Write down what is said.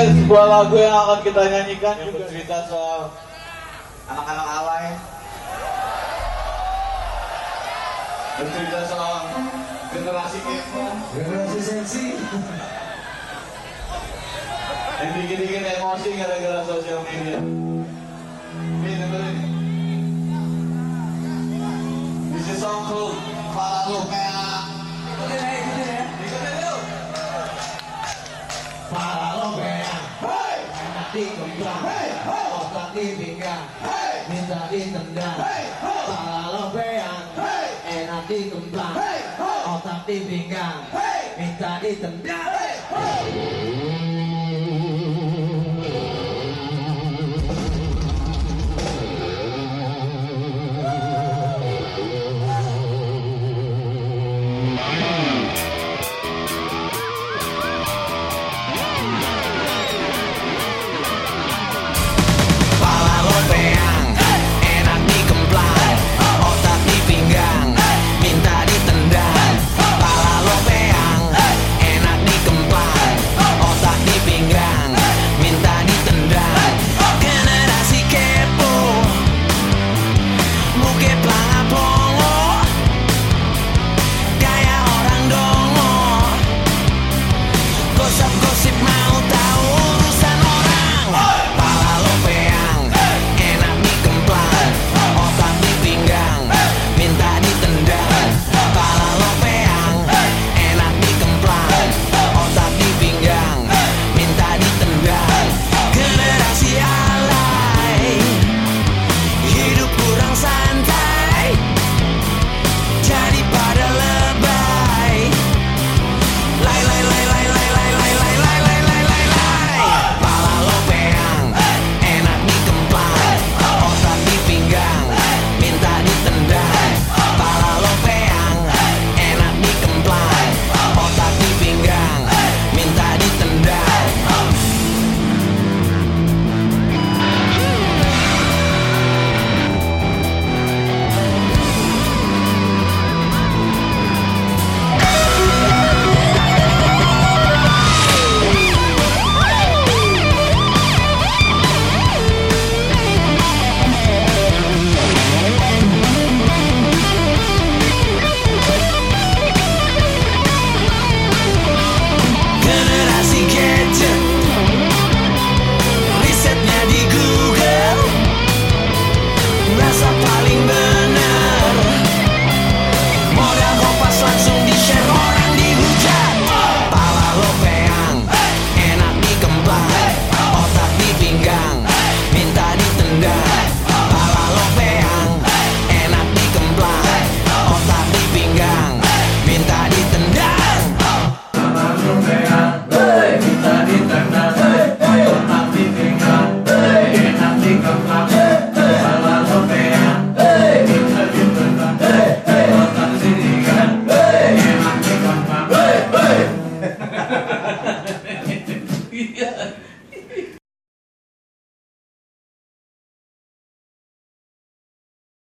sebuah lagu yang akan kita nyanyikan yang bercerita soal anak-anak alay, bercerita soal generasi kepo, generasi sensi, yang dikit-dikit emosi gara-gara sosial media. Ini dengerin. This is song called Paralopea. Ikutin dulu. Paralopea, Hey! enak dikembang, Hey! otak dipinggang, Hey! minta ditendang. Hey! Paralopea, Hey! enak dikembang, Hey! otak dipinggang, Hey! minta ditendang. Hey!